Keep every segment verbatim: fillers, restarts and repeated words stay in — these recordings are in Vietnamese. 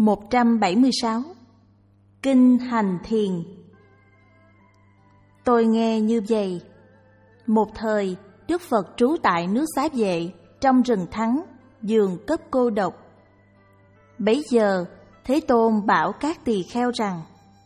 một trăm bảy mươi sáu. Kinh hành thiền. Tôi nghe như vậy. Một thời, Đức Phật trú tại nước Xá Vệ, trong rừng Thắng, giường cấp cô độc. Bấy giờ, Thế Tôn bảo các tỳ kheo rằng: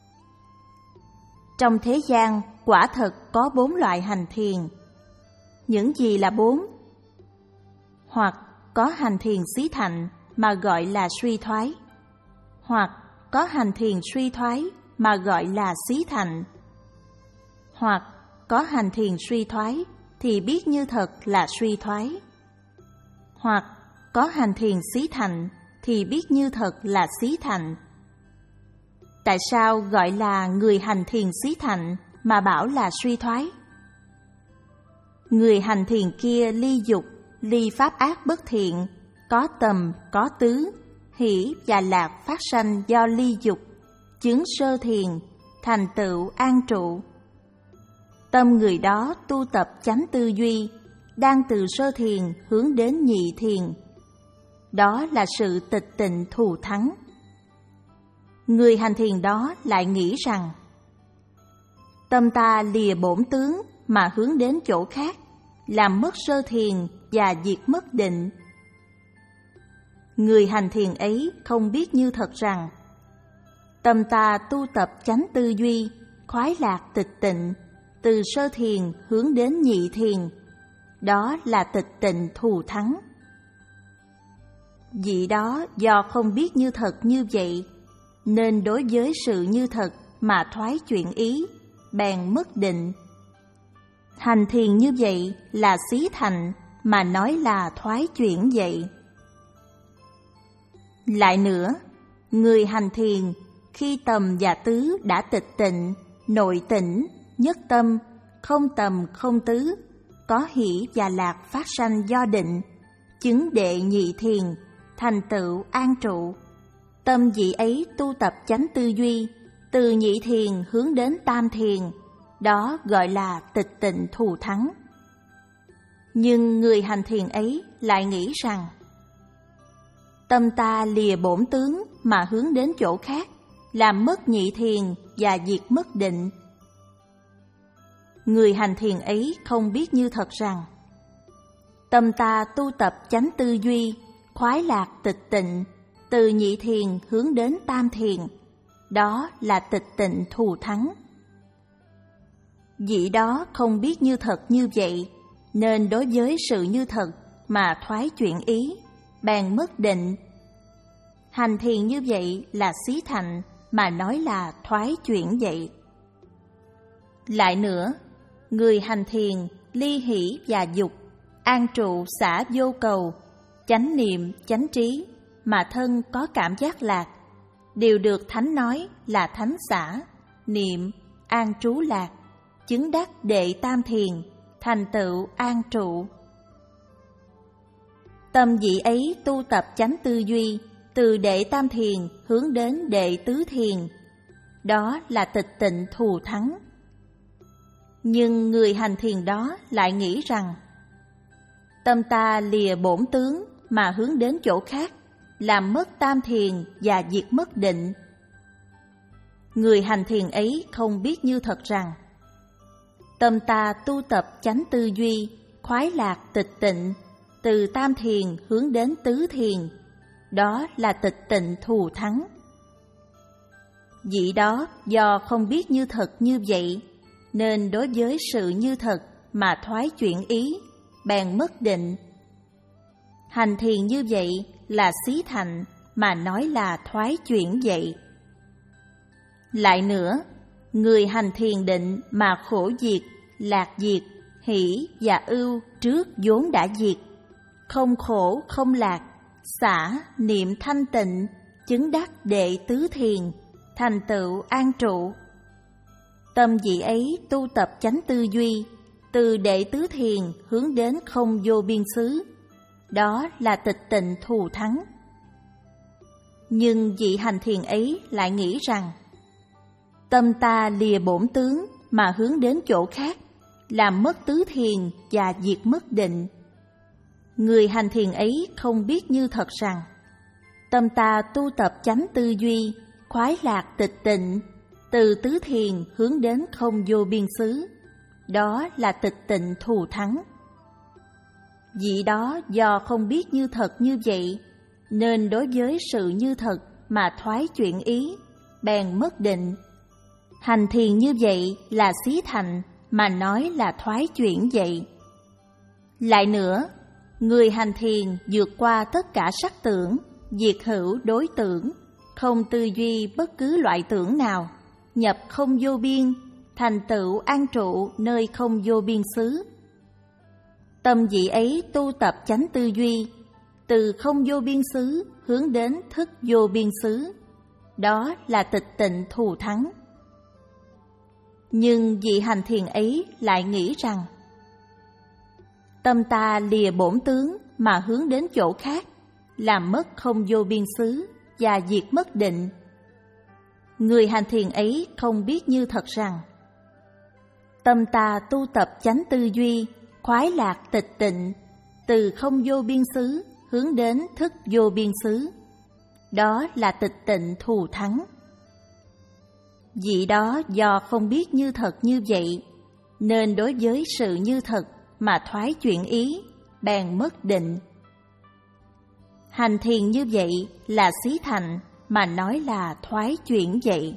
trong thế gian quả thật có bốn loại hành thiền. Những gì là bốn? Hoặc có hành thiền xí thạnh mà gọi là suy thoái, hoặc có hành thiền suy thoái mà gọi là xí thạnh, hoặc có hành thiền suy thoái thì biết như thật là suy thoái, hoặc có hành thiền xí thạnh thì biết như thật là xí thạnh. Tại sao gọi là người hành thiền xí thạnh mà bảo là suy thoái? Người hành thiền kia ly dục, ly pháp ác bất thiện, có tầm, có tứ, hỷ và lạc phát sanh do ly dục, chứng sơ thiền, thành tựu an trụ. Tâm người đó tu tập chánh tư duy, đang từ sơ thiền hướng đến nhị thiền. Đó là sự tịch tịnh thù thắng. Người hành thiền đó lại nghĩ rằng: tâm ta lìa bổn tướng mà hướng đến chỗ khác, làm mất sơ thiền và diệt mất định. Người hành thiền ấy không biết như thật rằng tâm ta tu tập chánh tư duy, khoái lạc tịch tịnh, từ sơ thiền hướng đến nhị thiền. Đó là tịch tịnh thù thắng. Vị đó do không biết như thật như vậy, nên đối với sự như thật mà thoái chuyển ý, bèn mất định. Hành thiền như vậy là xí thành, mà nói là thoái chuyển vậy. Lại nữa, người hành thiền khi tầm và tứ đã tịch tịnh, nội tĩnh, nhất tâm, không tầm không tứ, có hỷ và lạc phát sanh do định, chứng đệ nhị thiền, thành tựu an trụ. Tâm vị ấy tu tập chánh tư duy, từ nhị thiền hướng đến tam thiền. Đó gọi là tịch tịnh thù thắng. Nhưng người hành thiền ấy lại nghĩ rằng tâm ta lìa bổn tướng mà hướng đến chỗ khác, làm mất nhị thiền và diệt mất định. Người hành thiền ấy không biết như thật rằng tâm ta tu tập chánh tư duy, khoái lạc tịch tịnh, từ nhị thiền hướng đến tam thiền. Đó là tịch tịnh thù thắng. Vị đó không biết như thật như vậy, nên đối với sự như thật mà thoái chuyển ý, bèn mất định. Hành thiền như vậy là xí thành, mà nói là thoái chuyển vậy. Lại nữa, người hành thiền ly hỷ và dục, an trụ xả vô cầu, chánh niệm chánh trí, mà thân có cảm giác lạc, đều được Thánh nói là thánh xả, niệm, an trú lạc, chứng đắc đệ tam thiền, thành tựu an trụ. Tâm vị ấy tu tập chánh tư duy, từ đệ tam thiền hướng đến đệ tứ thiền. Đó là tịch tịnh thù thắng. Nhưng người hành thiền đó lại nghĩ rằng tâm ta lìa bổn tướng mà hướng đến chỗ khác, làm mất tam thiền và diệt mất định. Người hành thiền ấy không biết như thật rằng tâm ta tu tập chánh tư duy, khoái lạc tịch tịnh, từ tam thiền hướng đến tứ thiền. Đó là tịch tịnh thù thắng. Vị đó do không biết như thật như vậy, nên đối với sự như thật mà thoái chuyển ý, bèn mất định. Hành thiền như vậy là xí thành, mà nói là thoái chuyển vậy. Lại nữa, người hành thiền định mà khổ diệt, lạc diệt, hỷ và ưu trước vốn đã diệt, không khổ không lạc, xả niệm thanh tịnh, chứng đắc đệ tứ thiền, thành tựu an trụ. Tâm vị ấy tu tập chánh tư duy, từ đệ tứ thiền hướng đến không vô biên xứ. Đó là tịch tịnh thù thắng. Nhưng vị hành thiền ấy lại nghĩ rằng tâm ta lìa bổn tướng mà hướng đến chỗ khác, làm mất tứ thiền và diệt mất định. Người hành thiền ấy không biết như thật rằng Tâm ta tu tập chánh tư duy, khoái lạc tịch tịnh, từ tứ thiền hướng đến không vô biên xứ. Đó là tịch tịnh thù thắng. Vị đó do không biết như thật như vậy, nên đối với sự như thật mà thoái chuyển ý, bèn mất định. Hành thiền như vậy là xí thành, mà nói là thoái chuyển vậy. Lại nữa, người hành thiền vượt qua tất cả sắc tưởng, diệt hữu đối tưởng, không tư duy bất cứ loại tưởng nào, nhập không vô biên, thành tựu an trụ nơi không vô biên xứ. Tâm vị ấy tu tập chánh tư duy, từ không vô biên xứ hướng đến thức vô biên xứ. Đó là tịch tịnh thù thắng. Nhưng vị hành thiền ấy lại nghĩ rằng, tâm ta lìa bổn tướng mà hướng đến chỗ khác, làm mất không vô biên xứ và diệt mất định. Người hành thiền ấy không biết như thật rằng, tâm ta tu tập chánh tư duy, khoái lạc tịch tịnh, từ không vô biên xứ hướng đến thức vô biên xứ. Đó là tịch tịnh thù thắng. Vị đó do không biết như thật như vậy, nên đối với sự như thật mà thoái chuyển ý, bèn mất định. Hành thiền như vậy là xí thành, mà nói là thoái chuyển vậy.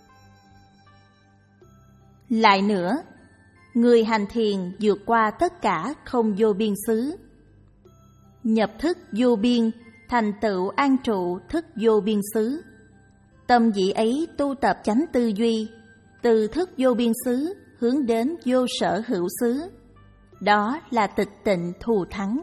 Lại nữa, người hành thiền vượt qua tất cả không vô biên xứ, nhập thức vô biên, thành tựu an trụ thức vô biên xứ. Tâm vị ấy tu tập chánh tư duy, từ thức vô biên xứ hướng đến vô sở hữu xứ. Đó là tịch tịnh thù thắng.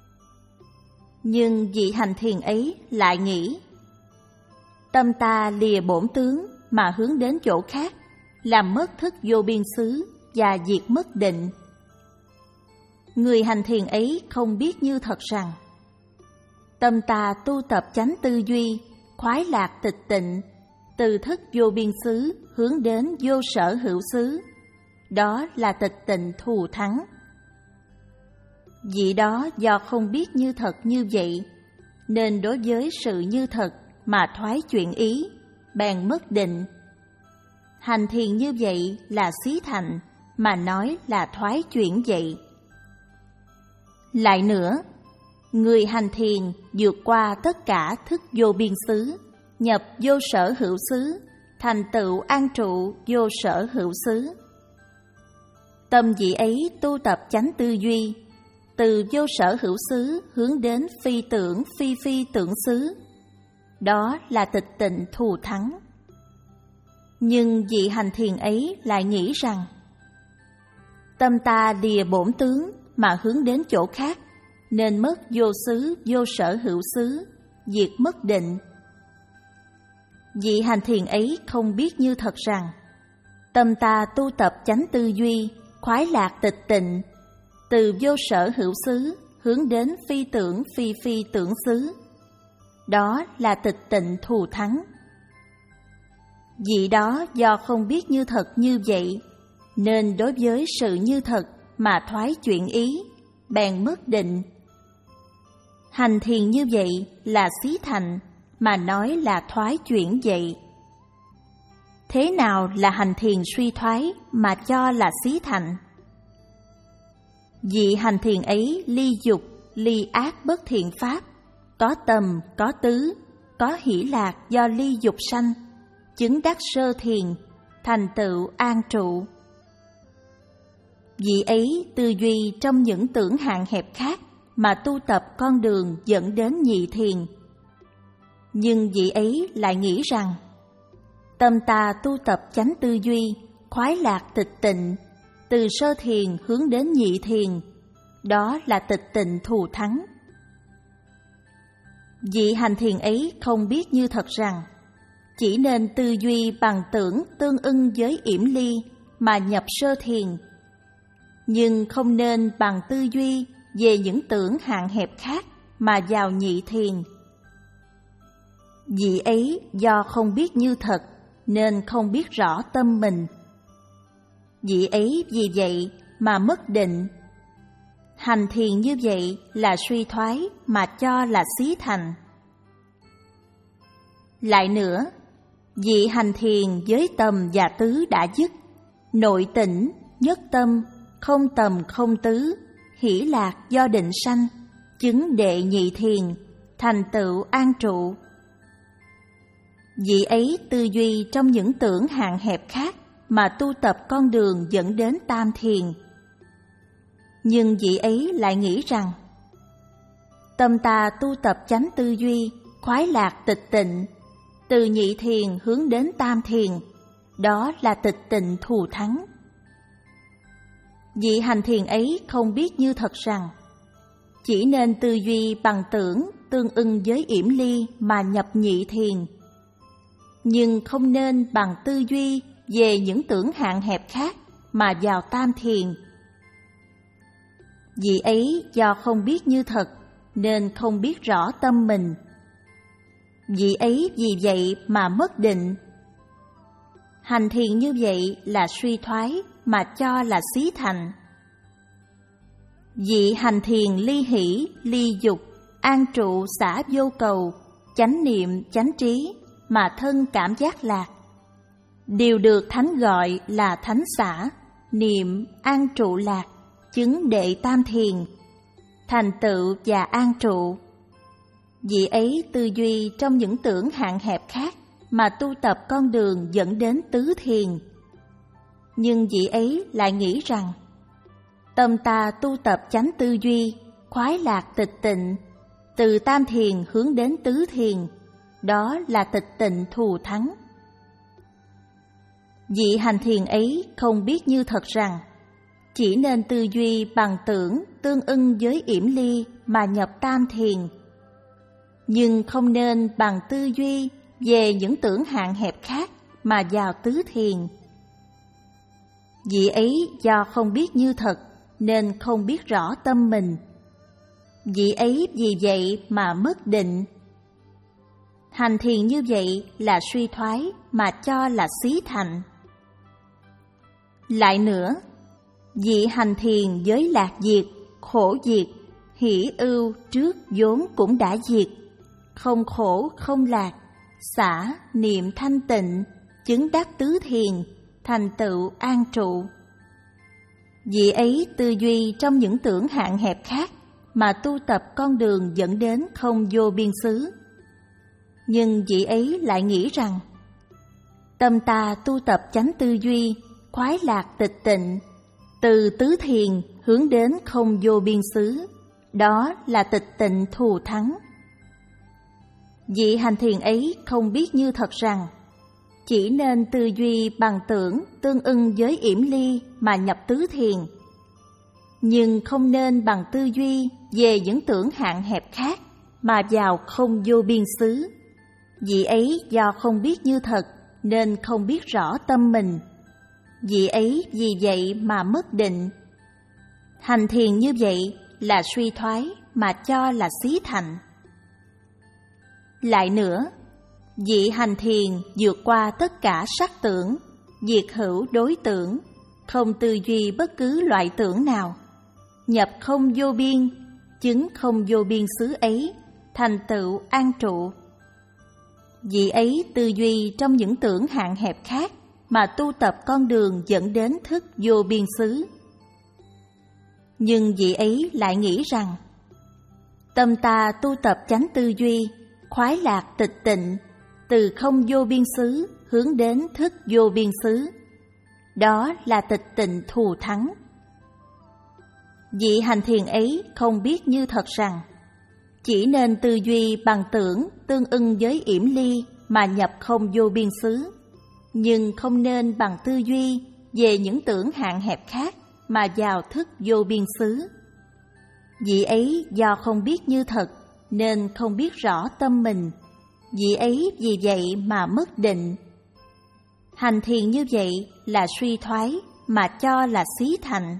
Nhưng vị hành thiền ấy lại nghĩ, tâm ta lìa bổn tướng mà hướng đến chỗ khác, làm mất thức vô biên xứ và diệt mất định. Người hành thiền ấy không biết như thật rằng, tâm ta tu tập chánh tư duy, khoái lạc tịch tịnh, từ thức vô biên xứ hướng đến vô sở hữu xứ. Đó là tịch tịnh thù thắng. Vị đó do không biết như thật như vậy, nên đối với sự như thật mà thoái chuyển ý, bèn mất định. Hành thiền như vậy là xí thành, mà nói là thoái chuyển vậy. Lại nữa, người hành thiền vượt qua tất cả thức vô biên xứ, nhập vô sở hữu xứ, thành tựu an trụ vô sở hữu xứ. Tâm vị ấy tu tập chánh tư duy, từ vô sở hữu xứ hướng đến phi tưởng phi phi tưởng xứ. Đó là tịch tịnh thù thắng. Nhưng vị hành thiền ấy lại nghĩ rằng, tâm ta lìa bổn tướng mà hướng đến chỗ khác, nên mất vô xứ vô sở hữu xứ, diệt mất định. Vị hành thiền ấy không biết như thật rằng, tâm ta tu tập chánh tư duy, khoái lạc tịch tịnh, từ vô sở hữu xứ hướng đến phi tưởng phi phi tưởng xứ. Đó là tịch tịnh thù thắng. Vị đó do không biết như thật như vậy, nên đối với sự như thật mà thoái chuyển ý, bèn mất định. Hành thiền như vậy là xí thành, mà nói là thoái chuyển vậy. Thế nào là hành thiền suy thoái mà cho là xí thành? Vị hành thiền ấy ly dục, ly ác bất thiện pháp, có tầm, có tứ, có hỷ lạc do ly dục sanh, chứng đắc sơ thiền, thành tựu an trụ. Vị ấy tư duy trong những tưởng hạn hẹp khác mà tu tập con đường dẫn đến nhị thiền. Nhưng vị ấy lại nghĩ rằng, tâm ta tu tập chánh tư duy, khoái lạc tịch tịnh, từ sơ thiền hướng đến nhị thiền. Đó là tịch tịnh thù thắng. Vị hành thiền ấy không biết như thật rằng, chỉ nên tư duy bằng tưởng tương ưng với yểm ly mà nhập sơ thiền, nhưng không nên bằng tư duy về những tưởng hạn hẹp khác mà vào nhị thiền. Vị ấy do không biết như thật nên không biết rõ tâm mình. Vị ấy vì vậy mà mất định. Hành thiền như vậy là suy thoái mà cho là xí thành. Lại nữa, vị hành thiền với tầm và tứ đã dứt, nội tỉnh, nhất tâm, không tầm không tứ, hỷ lạc do định sanh, chứng đệ nhị thiền, thành tựu an trụ. Vị ấy tư duy trong những tưởng hạn hẹp khác mà tu tập con đường dẫn đến tam thiền. Nhưng vị ấy lại nghĩ rằng tâm ta tu tập chánh tư duy, khoái lạc tịch tịnh, từ nhị thiền hướng đến tam thiền, đó là tịch tịnh thù thắng. Vị hành thiền ấy không biết như thật rằng chỉ nên tư duy bằng tưởng tương ưng với yểm ly mà nhập nhị thiền, nhưng không nên bằng tư duy về những tưởng hạn hẹp khác mà vào tam thiền. Vị ấy do không biết như thật nên không biết rõ tâm mình. Vị ấy vì vậy mà mất định. Hành thiền như vậy là suy thoái mà cho là xí thành. Vị hành thiền ly hỷ, ly dục, an trụ xả vô cầu, chánh niệm, chánh trí mà thân cảm giác lạc, đều được Thánh gọi là thánh xả, niệm, an trụ lạc, chứng đệ tam thiền, thành tựu và an trụ. Vị ấy tư duy trong những tưởng hạn hẹp khác mà tu tập con đường dẫn đến tứ thiền. Nhưng vị ấy lại nghĩ rằng tâm ta tu tập chánh tư duy, khoái lạc tịch tịnh, từ tam thiền hướng đến tứ thiền, đó là tịch tịnh thù thắng. Vị hành thiền ấy không biết như thật rằng chỉ nên tư duy bằng tưởng tương ưng với yểm ly mà nhập tam thiền, nhưng không nên bằng tư duy về những tưởng hạn hẹp khác mà vào tứ thiền. Vị ấy do không biết như thật nên không biết rõ tâm mình. Vị ấy vì vậy mà mất định. Hành thiền như vậy là suy thoái mà cho là xí thành. Lại nữa, vị hành thiền với lạc diệt, khổ diệt, hỷ ưu trước vốn cũng đã diệt, không khổ không lạc, xả niệm thanh tịnh, chứng đắc tứ thiền, thành tựu an trụ. Vị ấy tư duy trong những tưởng hạn hẹp khác mà tu tập con đường dẫn đến không vô biên xứ. Nhưng vị ấy lại nghĩ rằng tâm ta tu tập chánh tư duy, khoái lạc tịch tịnh, từ tứ thiền hướng đến không vô biên xứ, đó là tịch tịnh thù thắng. Vị hành thiền ấy không biết như thật rằng chỉ nên tư duy bằng tưởng tương ưng với yểm ly mà nhập tứ thiền, nhưng không nên bằng tư duy về những tưởng hạn hẹp khác mà vào không vô biên xứ. Vị ấy do không biết như thật nên không biết rõ tâm mình. Vị ấy vì vậy mà mất định. Hành thiền như vậy là suy thoái mà cho là xí thành. Lại nữa, vị hành thiền vượt qua tất cả sắc tưởng, diệt hữu đối tưởng, không tư duy bất cứ loại tưởng nào, nhập không vô biên, chứng không vô biên xứ ấy, thành tựu an trụ. Vị ấy tư duy trong những tưởng hạn hẹp khác mà tu tập con đường dẫn đến thức vô biên xứ. Nhưng vị ấy lại nghĩ rằng tâm ta tu tập chánh tư duy, khoái lạc tịch tịnh, từ không vô biên xứ hướng đến thức vô biên xứ, đó là tịch tịnh thù thắng. Vị hành thiền ấy không biết như thật rằng chỉ nên tư duy bằng tưởng tương ưng với yểm ly mà nhập không vô biên xứ, nhưng không nên bằng tư duy về những tưởng hạn hẹp khác mà vào thức vô biên xứ. Vị ấy do không biết như thật nên không biết rõ tâm mình. Vị ấy vì vậy mà mất định. Hành thiền như vậy là suy thoái mà cho là xí thành.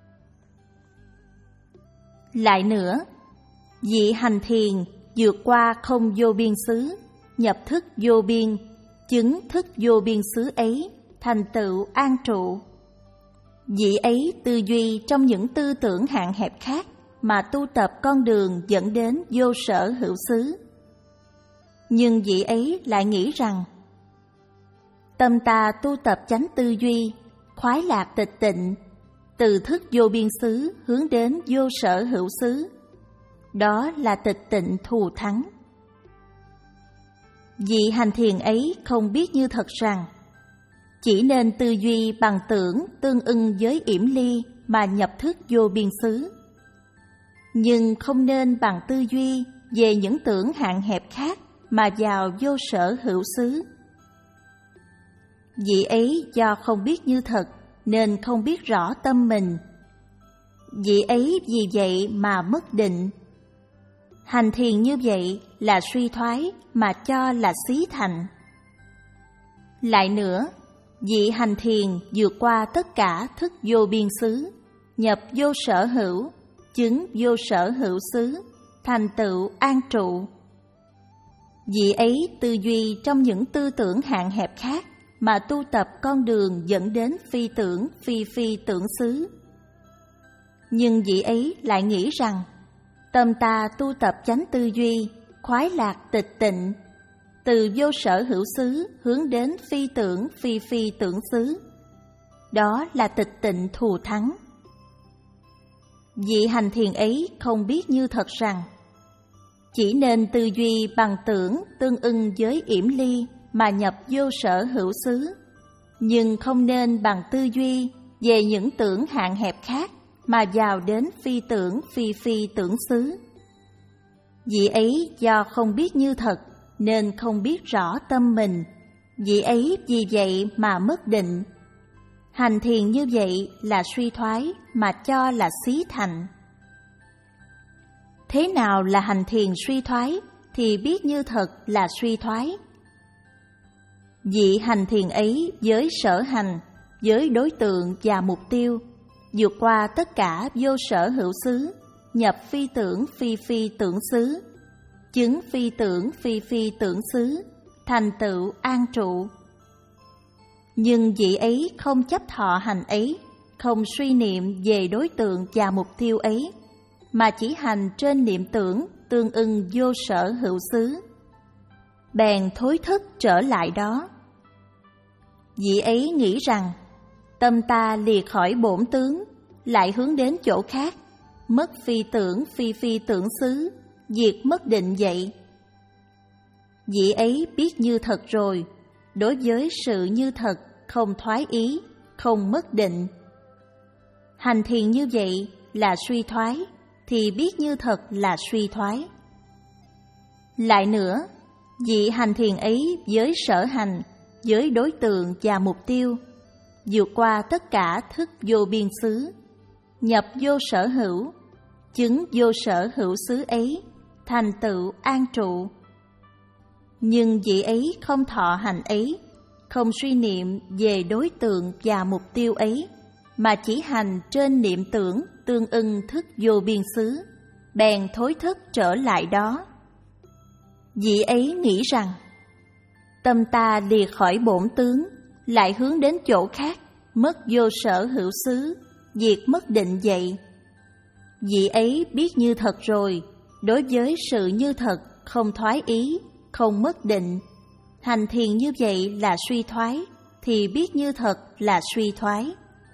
Lại nữa, vị hành thiền vượt qua không vô biên xứ, nhập thức vô biên, chứng thức vô biên xứ ấy, thành tựu an trụ. Vị ấy tư duy trong những tư tưởng hạn hẹp khác mà tu tập con đường dẫn đến vô sở hữu xứ. Nhưng vị ấy lại nghĩ rằng tâm ta tu tập chánh tư duy, khoái lạc tịch tịnh, từ thức vô biên xứ hướng đến vô sở hữu xứ. Đó là tịch tịnh thù thắng. Vị hành thiền ấy không biết như thật rằng chỉ nên tư duy bằng tưởng tương ưng với yểm ly mà nhập thức vô biên xứ, nhưng không nên bằng tư duy về những tưởng hạn hẹp khác mà vào vô sở hữu xứ. Vị ấy do không biết như thật nên không biết rõ tâm mình. Vị ấy vì vậy mà mất định. Hành thiền như vậy là suy thoái mà cho là xí thành. Lại nữa, vị hành thiền vượt qua tất cả thức vô biên xứ, nhập vô sở hữu, chứng vô sở hữu xứ, thành tựu an trụ. Vị ấy tư duy trong những tư tưởng hạn hẹp khác mà tu tập con đường dẫn đến phi tưởng phi phi tưởng xứ. Nhưng vị ấy lại nghĩ rằng tâm ta tu tập chánh tư duy, khoái lạc tịch tịnh, từ vô sở hữu xứ hướng đến phi tưởng phi phi tưởng xứ. Đó là tịch tịnh thù thắng. Vị hành thiền ấy không biết như thật rằng chỉ nên tư duy bằng tưởng tương ưng với yểm ly mà nhập vô sở hữu xứ, nhưng không nên bằng tư duy về những tưởng hạn hẹp khác mà vào đến phi tưởng phi phi tưởng xứ. Vị ấy do không biết như thật nên không biết rõ tâm mình. Vị ấy vì vậy mà mất định. Hành thiền như vậy là suy thoái mà cho là xí thành. Thế nào là hành thiền suy thoái thì biết như thật là suy thoái? Vị hành thiền ấy với sở hành, với đối tượng và mục tiêu, vượt qua tất cả vô sở hữu xứ, nhập phi tưởng phi phi tưởng xứ, chứng phi tưởng phi phi tưởng xứ, thành tựu an trụ. Nhưng vị ấy không chấp thọ hành ấy, không suy niệm về đối tượng và mục tiêu ấy, mà chỉ hành trên niệm tưởng tương ưng vô sở hữu xứ, bèn thối thức trở lại đó. Vị ấy nghĩ rằng tâm ta lìa khỏi bổn tướng, lại hướng đến chỗ khác, mất phi tưởng phi phi tưởng xứ, diệt mất định vậy. Vị ấy biết như thật rồi, đối với sự như thật không thoái ý, không mất định. Hành thiền như vậy là suy thoái, thì biết như thật là suy thoái. Lại nữa, vị hành thiền ấy với sở hành, với đối tượng và mục tiêu, vượt qua tất cả thức vô biên xứ, nhập vô sở hữu, chứng vô sở hữu xứ ấy, thành tựu an trụ. Nhưng vị ấy không thọ hành ấy, không suy niệm về đối tượng và mục tiêu ấy, mà chỉ hành trên niệm tưởng tương ưng thức vô biên xứ, bèn thối thức trở lại đó. Vị ấy nghĩ rằng tâm ta lìa khỏi bổn tướng, lại hướng đến chỗ khác, mất vô sở hữu xứ, diệt mất định vậy. Vị ấy biết như thật rồi, đối với sự như thật không thoái ý, không mất định. Hành thiền như vậy là suy thoái, thì biết như thật là suy thoái.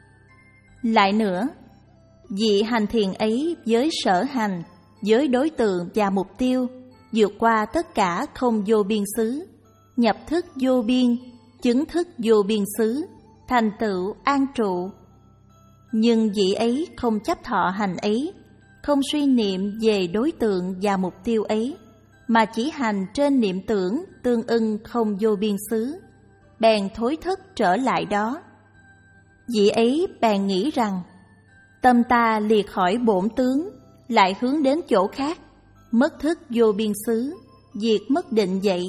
Lại nữa, vị hành thiền ấy với sở hành, với đối tượng và mục tiêu, vượt qua tất cả không vô biên xứ, nhập thức vô biên, chứng thức vô biên xứ, thành tựu an trụ. Nhưng vị ấy không chấp thọ hành ấy, không suy niệm về đối tượng và mục tiêu ấy, mà chỉ hành trên niệm tưởng tương ưng không vô biên xứ, bèn thối thức trở lại đó. Vị ấy bèn nghĩ rằng tâm ta lìa khỏi bổn tướng, lại hướng đến chỗ khác, mất thức vô biên xứ, diệt mất định vậy.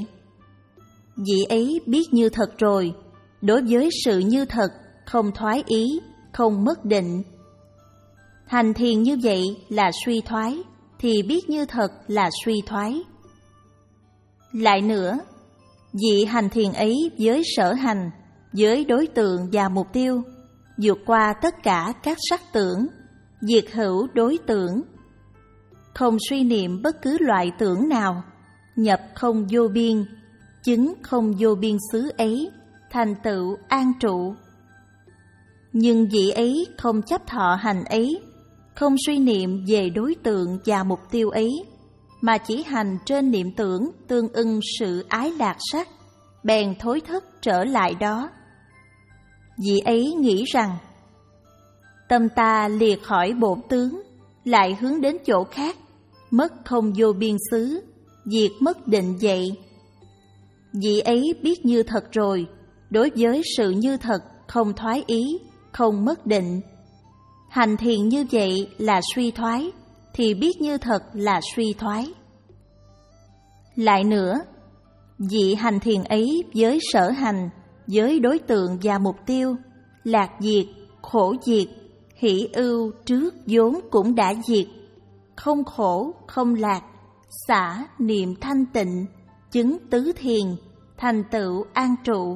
Vị ấy biết như thật rồi, đối với sự như thật không thoái ý, không mất định. Hành thiền như vậy là suy thoái, thì biết như thật là suy thoái. Lại nữa, vị hành thiền ấy với sở hành, với đối tượng và mục tiêu, vượt qua tất cả các sắc tưởng, diệt hữu đối tưởng, không suy niệm bất cứ loại tưởng nào, nhập không vô biên, chứng không vô biên xứ ấy, thành tựu an trụ. Nhưng vị ấy không chấp thọ hành ấy, không suy niệm về đối tượng và mục tiêu ấy, mà chỉ hành trên niệm tưởng tương ưng sự ái lạc sắc, bèn thối thức trở lại đó. Vị ấy nghĩ rằng, tâm ta lìa khỏi bổn tướng, lại hướng đến chỗ khác, mất không vô biên xứ, diệt mất định vậy. Vị ấy biết như thật rồi, đối với sự như thật không thoái ý, không mất định. Hành thiền như vậy là suy thoái, thì biết như thật là suy thoái. Lại nữa, vị hành thiền ấy với sở hành, với đối tượng và mục tiêu, lạc diệt, khổ diệt, hỷ ưu trước vốn cũng đã diệt, không khổ, không lạc, xả niệm thanh tịnh, chứng tứ thiền, thành tựu an trụ.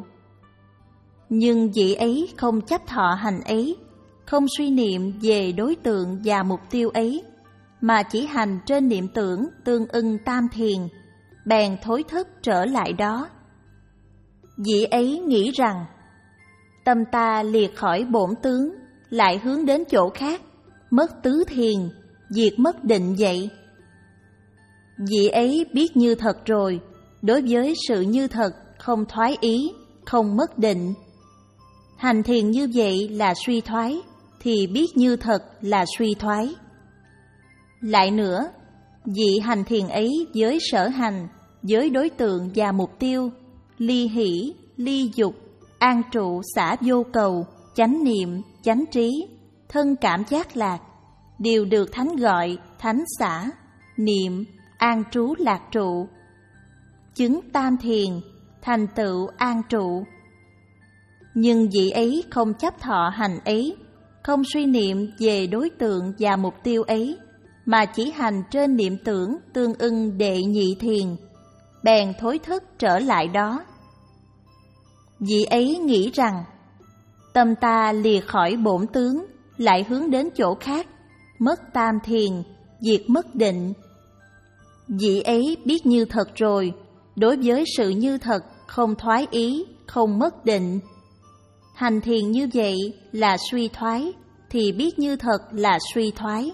Nhưng vị ấy không chấp thọ hành ấy, không suy niệm về đối tượng và mục tiêu ấy, mà chỉ hành trên niệm tưởng tương ưng tam thiền, bèn thối thức trở lại đó. Vị ấy nghĩ rằng, tâm ta lìa khỏi bổn tướng, lại hướng đến chỗ khác, mất tứ thiền, diệt mất định vậy. Vị ấy biết như thật rồi, đối với sự như thật không thoái ý, không mất định. Hành thiền như vậy là suy thoái, thì biết như thật là suy thoái. Lại nữa, vị hành thiền ấy với sở hành, với đối tượng và mục tiêu, ly hỷ, ly dục, an trụ xả vô cầu, chánh niệm, chánh trí, thân cảm giác lạc, đều được Thánh gọi thánh xả, niệm, an trú lạc trụ. Chứng tam thiền, thành tựu an trụ. Nhưng vị ấy không chấp thọ hành ấy, không suy niệm về đối tượng và mục tiêu ấy, mà chỉ hành trên niệm tưởng tương ưng đệ nhị thiền, bèn thối thức trở lại đó. Vị ấy nghĩ rằng, tâm ta lìa khỏi bổn tướng, lại hướng đến chỗ khác, mất tam thiền, diệt mất định. Vị ấy biết như thật rồi, đối với sự như thật không thoái ý, không mất định. Hành thiền như vậy là suy thoái, thì biết như thật là suy thoái.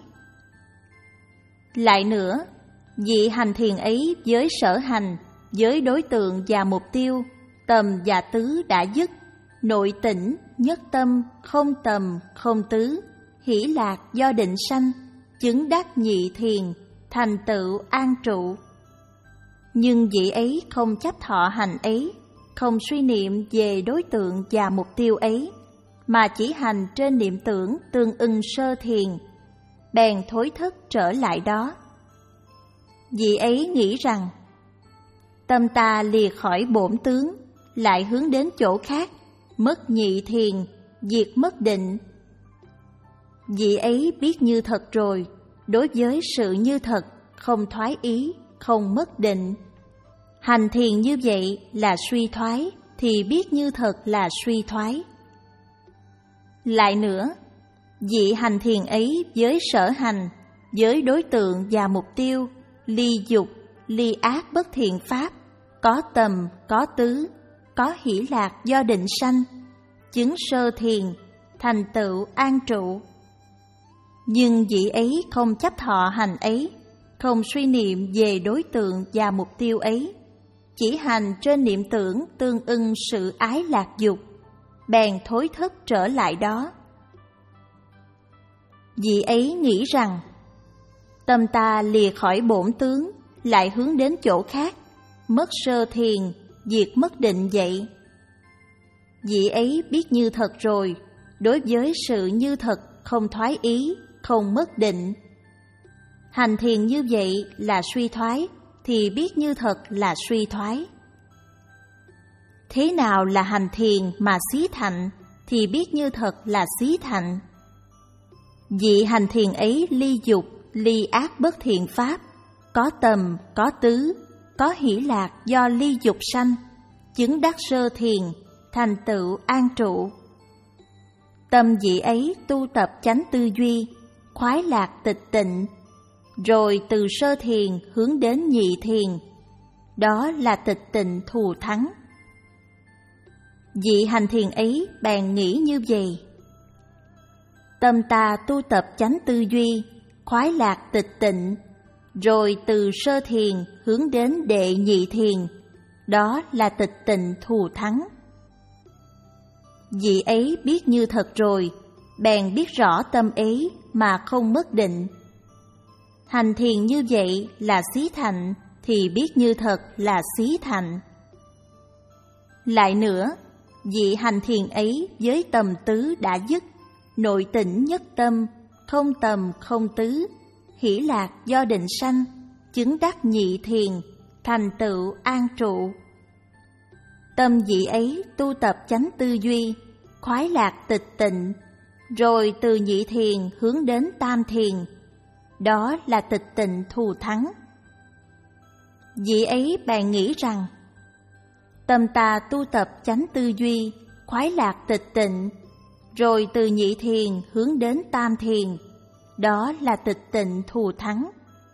Lại nữa, vị hành thiền ấy với sở hành, với đối tượng và mục tiêu, tầm và tứ đã dứt, nội tỉnh, nhất tâm, không tầm, không tứ, hỷ lạc do định sanh, chứng đắc nhị thiền, thành tựu an trụ. Nhưng vị ấy không chấp thọ hành ấy, không suy niệm về đối tượng và mục tiêu ấy, mà chỉ hành trên niệm tưởng tương ưng sơ thiền, bèn thối thức trở lại đó. Vị ấy nghĩ rằng, tâm ta lìa khỏi bổn tướng, lại hướng đến chỗ khác, mất nhị thiền, diệt mất định. Vị ấy biết như thật rồi, đối với sự như thật không thoái ý, không mất định. Hành thiền như vậy là suy thoái, thì biết như thật là suy thoái. Lại nữa, vị hành thiền ấy với sở hành, với đối tượng và mục tiêu, ly dục, ly ác bất thiện pháp, có tầm, có tứ, có hỷ lạc do định sanh, chứng sơ thiền, thành tựu an trụ. Nhưng vị ấy không chấp thọ hành ấy, không suy niệm về đối tượng và mục tiêu ấy, chỉ hành trên niệm tưởng tương ưng sự ái lạc dục, bèn thối thức trở lại đó. Vị ấy nghĩ rằng, tâm ta lìa khỏi bổn tướng, lại hướng đến chỗ khác, mất sơ thiền, diệt mất định vậy. Vị ấy biết như thật rồi, đối với sự như thật không thoái ý, không mất định. Hành thiền như vậy là suy thoái, thì biết như thật là suy thoái. Thế nào là hành thiền mà xí thạnh, thì biết như thật là xí thạnh. Vị hành thiền ấy ly dục, ly ác bất thiện pháp, có tầm, có tứ, có hỷ lạc do ly dục sanh, chứng đắc sơ thiền, thành tựu an trụ. Tâm vị ấy tu tập chánh tư duy, khoái lạc tịch tịnh, rồi từ sơ thiền hướng đến nhị thiền, đó là tịch tịnh thù thắng. Vị hành thiền ấy bèn nghĩ như vậy: tâm ta tu tập chánh tư duy, khoái lạc tịch tịnh, rồi từ sơ thiền hướng đến đệ nhị thiền, đó là tịch tịnh thù thắng. Vị ấy biết như thật rồi, bèn biết rõ tâm ấy mà không mất định. Hành thiền như vậy là xí thành, thì biết như thật là xí thành. Lại nữa, vị hành thiền ấy với tầm tứ đã dứt, nội tỉnh nhất tâm, không tầm không tứ, hỷ lạc do định sanh, chứng đắc nhị thiền, thành tựu an trụ. Tâm vị ấy tu tập chánh tư duy, khoái lạc tịch tịnh, rồi từ nhị thiền hướng đến tam thiền, đó là tịch tịnh thù thắng. Vị ấy bèn nghĩ rằng: tâm ta tu tập chánh tư duy, khoái lạc tịch tịnh, rồi từ nhị thiền hướng đến tam thiền, đó là tịch tịnh thù thắng.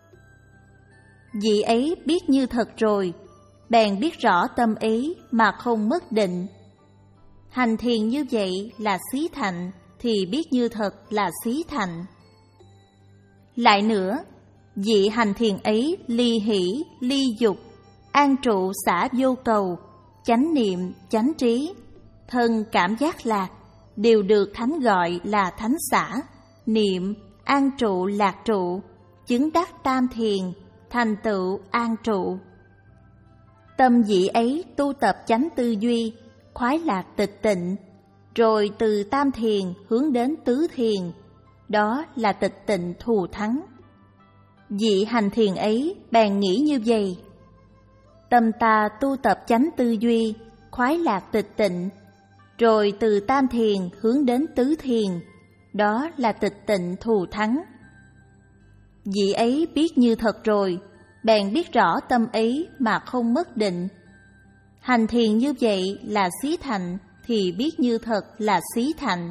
Vị ấy biết như thật rồi, bèn biết rõ tâm ấy mà không mất định. Hành thiền như vậy là xí thành, thì biết như thật là xí thành. Lại nữa, vị hành thiền ấy ly hỷ, ly dục, an trụ xả vô cầu, chánh niệm, chánh trí, thân cảm giác lạc, đều được Thánh gọi là thánh xả, niệm, an trụ lạc trụ, chứng đắc tam thiền, thành tựu an trụ. Tâm vị ấy tu tập chánh tư duy, khoái lạc tịch tịnh, rồi từ tam thiền hướng đến tứ thiền, đó là tịch tịnh thù thắng. Vị hành thiền ấy bèn nghĩ như vậy: tâm ta tu tập chánh tư duy, khoái lạc tịch tịnh, rồi từ tam thiền hướng đến tứ thiền, đó là tịch tịnh thù thắng. Vị ấy biết như thật rồi, bèn biết rõ tâm ấy mà không mất định. Hành thiền như vậy là xí thành, thì biết như thật là xí thành.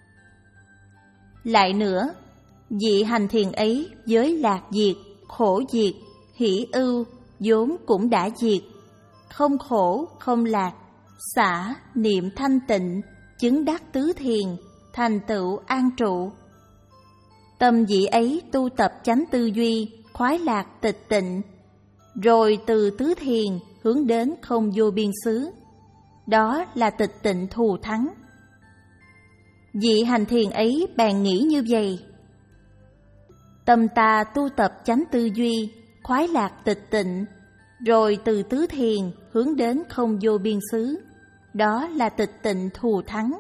Lại nữa, vị hành thiền ấy với lạc diệt, khổ diệt, hỷ ưu vốn cũng đã diệt, không khổ không lạc, xả niệm thanh tịnh, chứng đắc tứ thiền, thành tựu an trụ. Tâm vị ấy tu tập chánh tư duy, khoái lạc tịch tịnh, rồi từ tứ thiền hướng đến không vô biên xứ, đó là tịch tịnh thù thắng. Vị hành thiền ấy bèn nghĩ như vậy: tâm ta tu tập chánh tư duy, khoái lạc tịch tịnh, rồi từ tứ thiền hướng đến không vô biên xứ, đó là tịch tịnh thù thắng.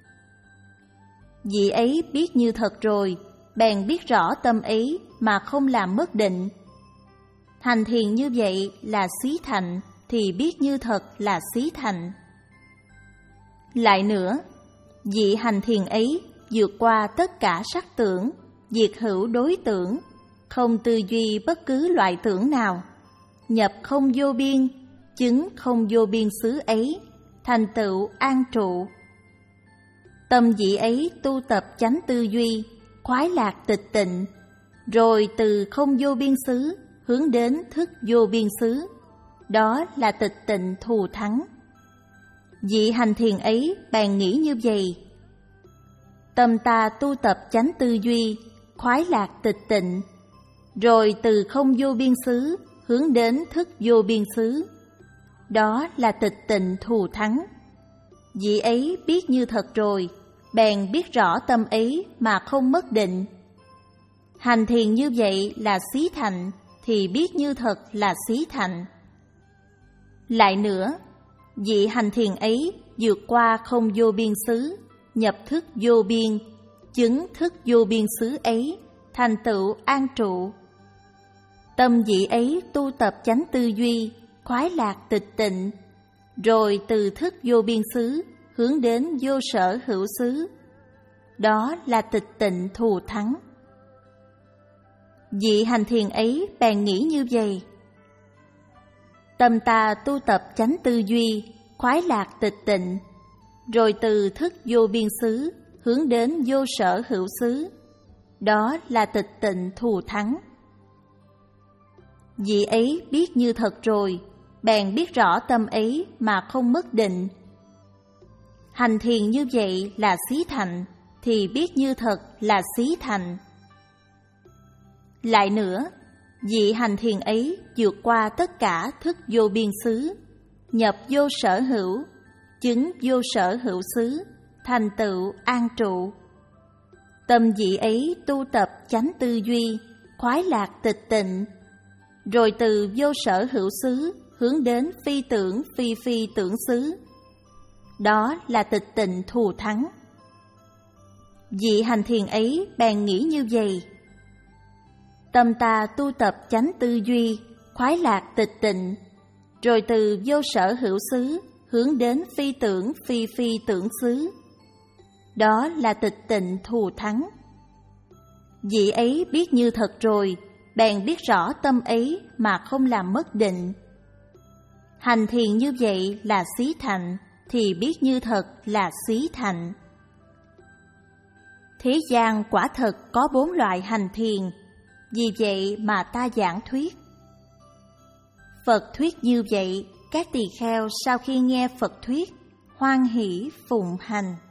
Vị ấy biết như thật rồi, bèn biết rõ tâm ấy mà không làm mất định. Hành thiền như vậy là xí thành, thì biết như thật là xí thành. Lại nữa, vị hành thiền ấy vượt qua tất cả sắc tưởng, diệt hữu đối tưởng, không tư duy bất cứ loại tưởng nào, nhập không vô biên, chứng không vô biên xứ ấy, thành tựu an trụ. Tâm vị ấy tu tập chánh tư duy, khoái lạc tịch tịnh, rồi từ không vô biên xứ hướng đến thức vô biên xứ, đó là tịch tịnh thù thắng. Vị hành thiền ấy bèn nghĩ như vậy: tâm ta tu tập chánh tư duy, khoái lạc tịch tịnh, rồi từ không vô biên xứ hướng đến thức vô biên xứ, đó là tịch tịnh thù thắng. Vị ấy biết như thật rồi, bèn biết rõ tâm ấy mà không mất định. Hành thiền như vậy là xí thành, thì biết như thật là xí thành. Lại nữa, vị hành thiền ấy vượt qua không vô biên xứ, nhập thức vô biên, chứng thức vô biên xứ ấy, thành tựu an trụ. Tâm vị ấy tu tập chánh tư duy, khoái lạc tịch tịnh, rồi từ thức vô biên xứ hướng đến vô sở hữu xứ, đó là tịch tịnh thù thắng. Vị hành thiền ấy bèn nghĩ như vậy: tâm ta tu tập chánh tư duy, khoái lạc tịch tịnh, rồi từ thức vô biên xứ hướng đến vô sở hữu xứ, đó là tịch tịnh thù thắng. Vị ấy biết như thật rồi, bèn biết rõ tâm ấy mà không mất định. Hành thiền như vậy là xí thành, thì biết như thật là xí thành. Lại nữa, vị hành thiền ấy vượt qua tất cả thức vô biên xứ, nhập vô sở hữu, chứng vô sở hữu xứ, thành tựu an trụ. Tâm vị ấy tu tập chánh tư duy, khoái lạc tịch tịnh, rồi từ vô sở hữu xứ hướng đến phi tưởng phi phi tưởng xứ. Đó là tịch tịnh thù thắng. Vị hành thiền ấy bèn nghĩ như vậy: tâm ta tu tập chánh tư duy, khoái lạc tịch tịnh, rồi từ vô sở hữu xứ hướng đến phi tưởng phi phi tưởng xứ. Đó là tịch tịnh thù thắng. Vị ấy biết như thật rồi, bèn biết rõ tâm ấy mà không làm mất định. Hành thiền như vậy là xí thành, thì biết như thật là xí thành. Thế gian quả thật có bốn loại hành thiền, vì vậy mà ta giảng thuyết. Phật thuyết như vậy, các tỳ kheo sau khi nghe Phật thuyết, hoan hỷ phụng hành.